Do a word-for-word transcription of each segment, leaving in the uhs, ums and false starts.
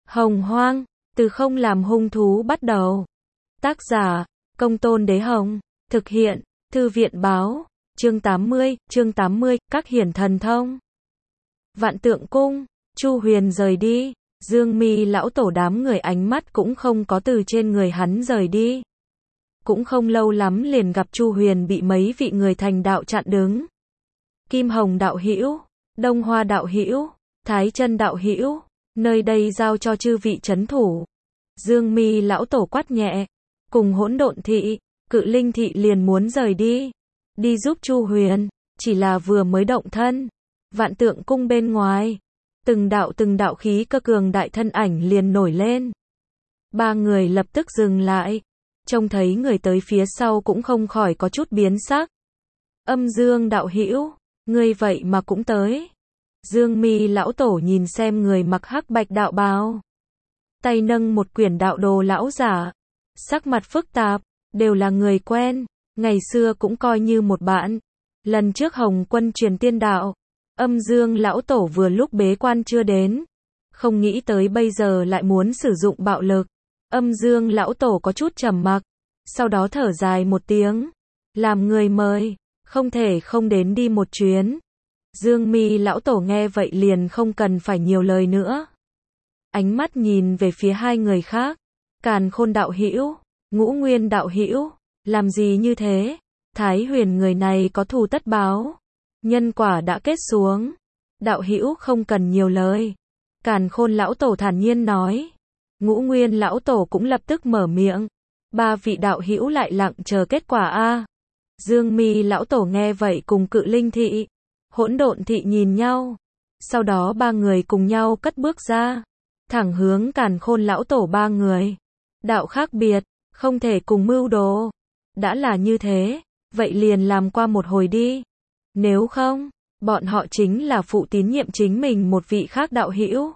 Hồng Hoang, từ không làm hung thú bắt đầu. Tác giả, Công Tôn Đế Hồng. Thực hiện, Thư viện Báo. Chương tám mươi, chương tám mươi, các hiển thần thông. Vạn Tượng Cung, Chu Huyền rời đi, Dương Mi lão tổ đám người ánh mắt cũng không có từ trên người hắn rời đi. Cũng không lâu lắm liền gặp Chu Huyền bị mấy vị người thành đạo chặn đứng. Kim Hồng đạo hữu, Đông Hoa đạo hữu, Thái Chân đạo hữu, nơi đây giao cho chư vị trấn thủ. Dương Mi lão tổ quát nhẹ, cùng Hỗn Độn thị, Cự Linh thị liền muốn rời đi, đi giúp Chu Huyền, chỉ là vừa mới động thân, Vạn Tượng Cung bên ngoài, từng đạo từng đạo khí cơ cường đại thân ảnh liền nổi lên. Ba người lập tức dừng lại, trông thấy người tới phía sau cũng không khỏi có chút biến sắc. Âm Dương đạo hữu, ngươi vậy mà cũng tới. Dương Mi lão tổ nhìn xem người mặc hắc bạch đạo bào, tay nâng một quyển đạo đồ lão giả, sắc mặt phức tạp, đều là người quen, ngày xưa cũng coi như một bạn. Lần trước Hồng Quân truyền tiên đạo, Âm Dương lão tổ vừa lúc bế quan chưa đến, không nghĩ tới bây giờ lại muốn sử dụng bạo lực. Âm Dương lão tổ có chút trầm mặc, sau đó thở dài một tiếng, làm người mời, không thể không đến đi một chuyến. Dương Mi lão tổ nghe vậy liền không cần phải nhiều lời nữa. Ánh mắt nhìn về phía hai người khác, Càn Khôn đạo hữu, Ngũ Nguyên đạo hữu, làm gì như thế? Thái Huyền người này có thù tất báo, nhân quả đã kết xuống, đạo hữu không cần nhiều lời. Càn Khôn lão tổ thản nhiên nói. Ngũ Nguyên lão tổ cũng lập tức mở miệng, ba vị đạo hữu lại lặng chờ kết quả a. Dương Mi lão tổ nghe vậy cùng Cự Linh thị, Hỗn Độn thị nhìn nhau, sau đó ba người cùng nhau cất bước ra, thẳng hướng Càn Khôn lão tổ. Ba người, đạo khác biệt, không thể cùng mưu đồ. Đã là như thế, vậy liền làm qua một hồi đi. Nếu không, bọn họ chính là phụ tín nhiệm chính mình một vị khác đạo hữu.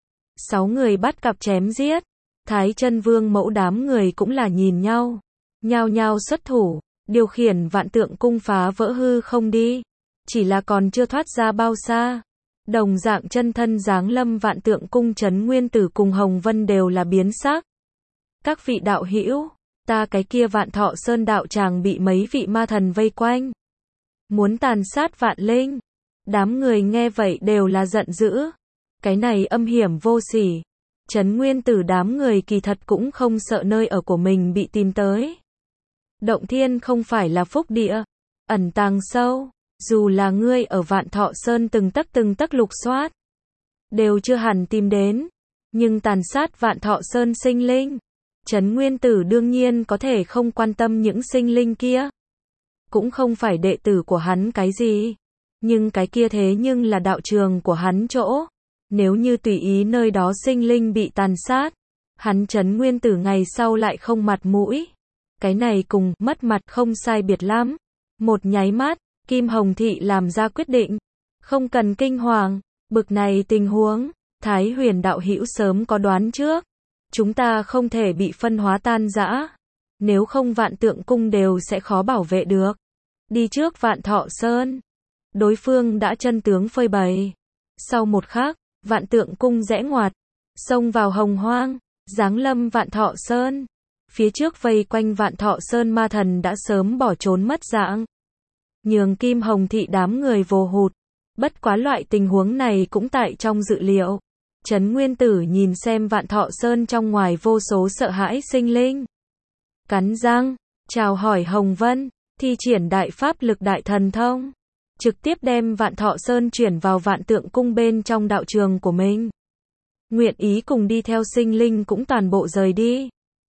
Sáu người bắt cặp chém giết, Thái Chân Vương mẫu đám người cũng là nhìn nhau, nhao nhao xuất thủ, điều khiển Vạn Tượng Cung phá vỡ hư không đi. Chỉ là còn chưa thoát ra bao xa, đồng dạng chân thân giáng lâm Vạn Tượng Cung, Trấn Nguyên Tử cùng Hồng Vân đều là biến sắc. Các vị đạo hữu, ta cái kia Vạn Thọ Sơn đạo tràng bị mấy vị ma thần vây quanh, muốn tàn sát vạn linh. Đám người nghe vậy đều là giận dữ, cái này âm hiểm vô sỉ. Trấn Nguyên Tử đám người kỳ thật cũng không sợ nơi ở của mình bị tìm tới. Động thiên không phải là phúc địa, ẩn tàng sâu. Dù là ngươi ở Vạn Thọ Sơn từng tấc từng tấc lục soát, đều chưa hẳn tìm đến, nhưng tàn sát Vạn Thọ Sơn sinh linh, Trấn Nguyên Tử đương nhiên có thể không quan tâm những sinh linh kia. Cũng không phải đệ tử của hắn cái gì, nhưng cái kia thế nhưng là đạo trường của hắn chỗ. Nếu như tùy ý nơi đó sinh linh bị tàn sát, hắn Trấn Nguyên Tử ngày sau lại không mặt mũi. Cái này cùng mất mặt không sai biệt lắm. Một nháy mắt, Kim Hồng thị làm ra quyết định, không cần kinh hoàng, bực này tình huống, Thái Huyền đạo hữu sớm có đoán trước, chúng ta không thể bị phân hóa tan rã, nếu không Vạn Tượng Cung đều sẽ khó bảo vệ được. Đi trước Vạn Thọ Sơn, đối phương đã chân tướng phơi bày. Sau một khắc, Vạn Tượng Cung rẽ ngoặt, xông vào Hồng Hoang, giáng lâm Vạn Thọ Sơn. Phía trước vây quanh Vạn Thọ Sơn ma thần đã sớm bỏ trốn mất dạng, nhường Kim Hồng thị đám người vồ hụt. Bất quá loại tình huống này cũng tại trong dự liệu. Trấn Nguyên Tử nhìn xem Vạn Thọ Sơn trong ngoài vô số sợ hãi sinh linh, cắn răng, chào hỏi Hồng Vân, thi triển đại pháp lực đại thần thông, trực tiếp đem Vạn Thọ Sơn chuyển vào Vạn Tượng Cung bên trong đạo trường của mình. Nguyện ý cùng đi theo sinh linh cũng toàn bộ rời đi.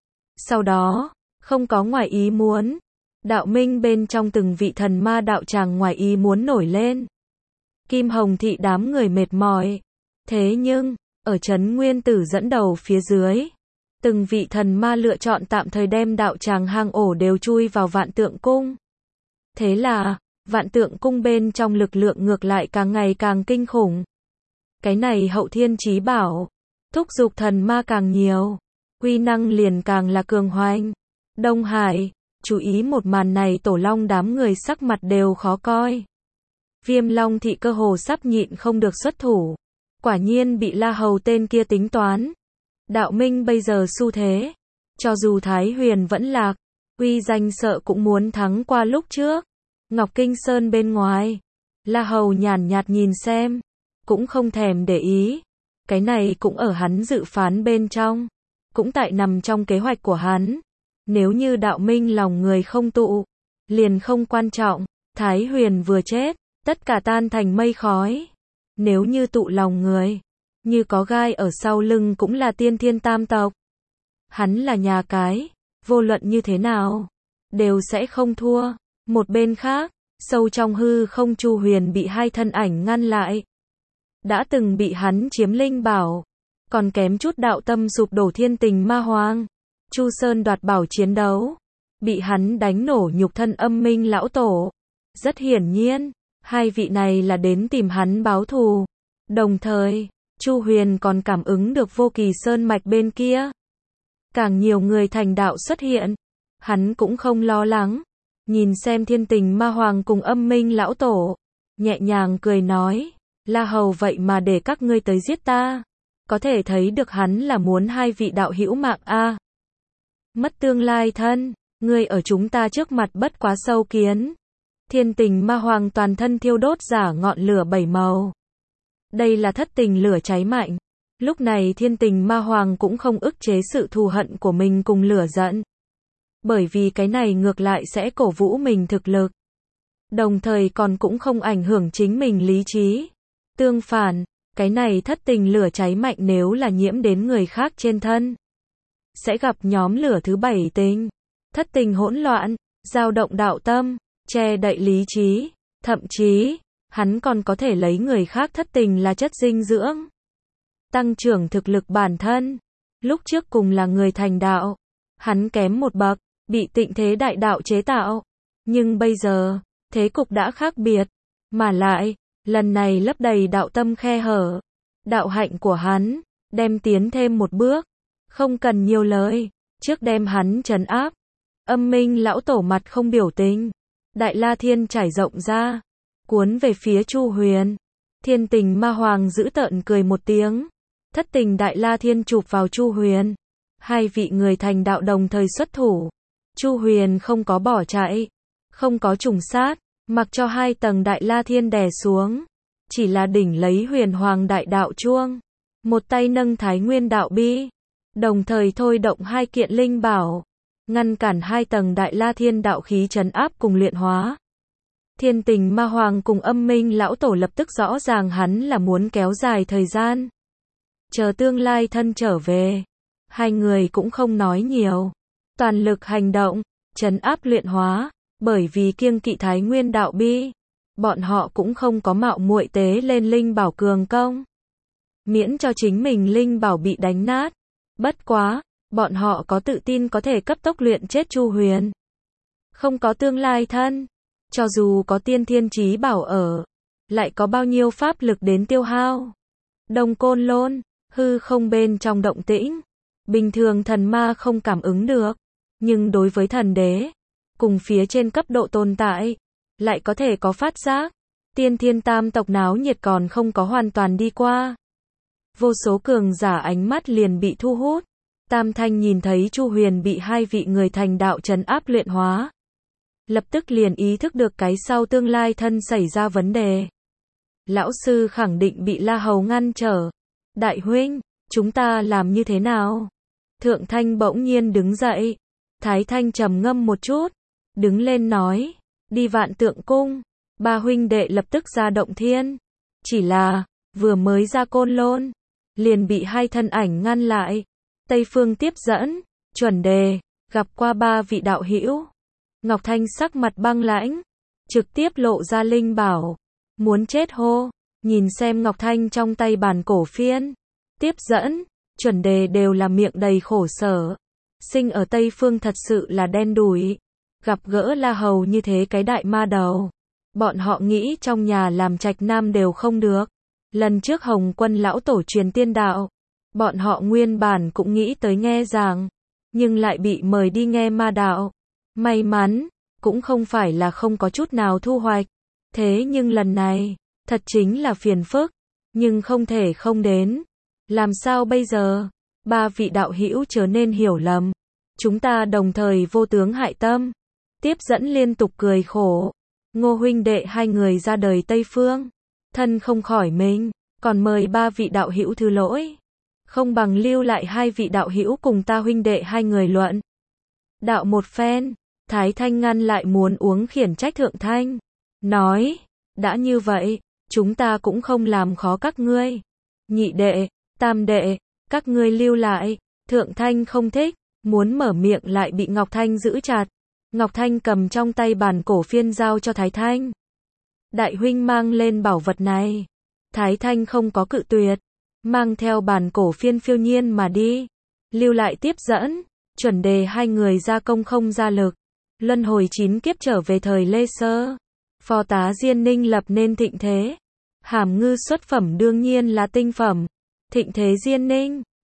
Sau đó, không có ngoài ý muốn, đạo minh bên trong từng vị thần ma đạo tràng ngoài ý muốn nổi lên. Kim Hồng thị đám người mệt mỏi. Thế nhưng, ở Trấn Nguyên Tử dẫn đầu phía dưới, từng vị thần ma lựa chọn tạm thời đem đạo tràng hang ổ đều chui vào Vạn Tượng Cung. Thế là, Vạn Tượng Cung bên trong lực lượng ngược lại càng ngày càng kinh khủng. Cái này hậu thiên chí bảo, thúc giục thần ma càng nhiều, uy năng liền càng là cường hoành. Đông Hải, chú ý một màn này, Tổ Long đám người sắc mặt đều khó coi. Viêm Long thị cơ hồ sắp nhịn không được xuất thủ. Quả nhiên bị La Hầu tên kia tính toán. Đạo minh bây giờ xu thế, cho dù Thái Huyền vẫn lạc, uy danh sợ cũng muốn thắng qua lúc trước. Ngọc Kinh Sơn bên ngoài, La Hầu nhàn nhạt nhìn xem, cũng không thèm để ý. Cái này cũng ở hắn dự phán bên trong, cũng tại nằm trong kế hoạch của hắn. Nếu như đạo minh lòng người không tụ, liền không quan trọng, Thái Huyền vừa chết, tất cả tan thành mây khói. Nếu như tụ lòng người, như có gai ở sau lưng cũng là tiên thiên tam tộc. Hắn là nhà cái, vô luận như thế nào, đều sẽ không thua. Một bên khác, sâu trong hư không Chu Huyền bị hai thân ảnh ngăn lại. Đã từng bị hắn chiếm linh bảo, còn kém chút đạo tâm sụp đổ thiên tình ma hoàng. Chu Sơn đoạt bảo chiến đấu, bị hắn đánh nổ nhục thân âm minh lão tổ. Rất hiển nhiên, hai vị này là đến tìm hắn báo thù. Đồng thời, Chu Huyền còn cảm ứng được Vô Kỳ Sơn mạch bên kia. Càng nhiều người thành đạo xuất hiện, hắn cũng không lo lắng. Nhìn xem thiên tình ma hoàng cùng âm minh lão tổ, nhẹ nhàng cười nói, La Hầu vậy mà để các ngươi tới giết ta. Có thể thấy được hắn là muốn hai vị đạo hữu mạng a. Mất tương lai thân, ngươi ở chúng ta trước mặt bất quá sâu kiến. Thiên tình ma hoàng toàn thân thiêu đốt giả ngọn lửa bảy màu. Đây là thất tình lửa cháy mạnh. Lúc này thiên tình ma hoàng cũng không ức chế sự thù hận của mình cùng lửa giận. Bởi vì cái này ngược lại sẽ cổ vũ mình thực lực. Đồng thời còn cũng không ảnh hưởng chính mình lý trí. Tương phản, cái này thất tình lửa cháy mạnh nếu là nhiễm đến người khác trên thân, sẽ gặp nhóm lửa thứ bảy tình. Thất tình hỗn loạn, dao động đạo tâm, che đậy lý trí. Thậm chí, hắn còn có thể lấy người khác thất tình là chất dinh dưỡng. Tăng trưởng thực lực bản thân. Lúc trước cùng là người thành đạo, hắn kém một bậc, bị tịnh thế đại đạo chế tạo. Nhưng bây giờ, thế cục đã khác biệt. Mà lại, lần này lấp đầy đạo tâm khe hở. Đạo hạnh của hắn, đem tiến thêm một bước. Không cần nhiều lời, trước đem hắn trấn áp. Âm minh lão tổ mặt không biểu tình. Đại La Thiên trải rộng ra, cuốn về phía Chu Huyền. Thiên tình ma hoàng giữ tợn cười một tiếng. Thất tình Đại La Thiên chụp vào Chu Huyền. Hai vị người thành đạo đồng thời xuất thủ. Chu Huyền không có bỏ chạy, không có trùng sát, mặc cho hai tầng Đại La Thiên đè xuống. Chỉ là đỉnh lấy huyền hoàng đại đạo chuông. Một tay nâng Thái Nguyên đạo bi. Đồng thời thôi động hai kiện linh bảo. Ngăn cản hai tầng Đại La Thiên đạo khí trấn áp cùng luyện hóa. Thiên tình ma hoàng cùng âm minh lão tổ lập tức rõ ràng hắn là muốn kéo dài thời gian. Chờ tương lai thân trở về. Hai người cũng không nói nhiều. Toàn lực hành động, trấn áp luyện hóa. Bởi vì kiêng kỵ Thái Nguyên đạo bi, bọn họ cũng không có mạo muội tế lên linh bảo cường công. Miễn cho chính mình linh bảo bị đánh nát. Bất quá, bọn họ có tự tin có thể cấp tốc luyện chết Chu Huyền. Không có tương lai thân, cho dù có tiên thiên chí bảo ở, lại có bao nhiêu pháp lực đến tiêu hao. Đông Côn Lôn, hư không bên trong động tĩnh, bình thường thần ma không cảm ứng được, nhưng đối với thần đế, cùng phía trên cấp độ tồn tại, lại có thể có phát giác. Tiên thiên tam tộc náo nhiệt còn không có hoàn toàn đi qua. Vô số cường giả ánh mắt liền bị thu hút. Tam Thanh nhìn thấy Chu Huyền bị hai vị người thành đạo trấn áp luyện hóa. Lập tức liền ý thức được cái sau tương lai thân xảy ra vấn đề. Lão sư khẳng định bị La Hầu ngăn trở. Đại huynh, chúng ta làm như thế nào? Thượng Thanh bỗng nhiên đứng dậy. Thái Thanh trầm ngâm một chút. Đứng lên nói. Đi Vạn Tượng Cung. Ba huynh đệ lập tức ra động thiên. Chỉ là, vừa mới ra Côn Lôn, liền bị hai thân ảnh ngăn lại. Tây phương tiếp dẫn, chuẩn đề, gặp qua ba vị đạo hữu. Ngọc Thanh sắc mặt băng lãnh, trực tiếp lộ ra linh bảo. Muốn chết hô, nhìn xem Ngọc Thanh trong tay bản cổ phiên. Tiếp dẫn, chuẩn đề đều là miệng đầy khổ sở. Sinh ở Tây phương thật sự là đen đủi. Gặp gỡ La Hầu như thế cái đại ma đầu. Bọn họ nghĩ trong nhà làm trạch nam đều không được. Lần trước Hồng Quân lão tổ truyền tiên đạo, bọn họ nguyên bản cũng nghĩ tới nghe giảng, nhưng lại bị mời đi nghe ma đạo. May mắn, cũng không phải là không có chút nào thu hoạch. Thế nhưng lần này, thật chính là phiền phức, nhưng không thể không đến. Làm sao bây giờ? Ba vị đạo hữu chớ nên hiểu lầm. Chúng ta đồng thời vô tướng hại tâm. Tiếp dẫn liên tục cười khổ. Ngô huynh đệ hai người ra đời Tây Phương. Thân không khỏi mình. Còn mời ba vị đạo hữu thứ lỗi. Không bằng lưu lại hai vị đạo hữu cùng ta huynh đệ hai người luận. Đạo một phen. Thái Thanh ngăn lại muốn uống khiển trách Thượng Thanh. Nói. Đã như vậy. Chúng ta cũng không làm khó các ngươi. Nhị đệ. Tam đệ. Các ngươi lưu lại. Thượng Thanh không thích. Muốn mở miệng lại bị Ngọc Thanh giữ chặt. Ngọc Thanh cầm trong tay bản cổ phiên giao cho Thái Thanh. Đại huynh mang lên bảo vật này. Thái Thanh không có cự tuyệt. Mang theo bản cổ phiên phiêu nhiên mà đi. Lưu lại tiếp dẫn. Chuẩn đề hai người ra công không ra lực. Luân hồi chín kiếp trở về thời Lê Sơ. Phò tá Diên Ninh lập nên thịnh thế. Hàm ngư xuất phẩm đương nhiên là tinh phẩm. Thịnh thế Diên Ninh.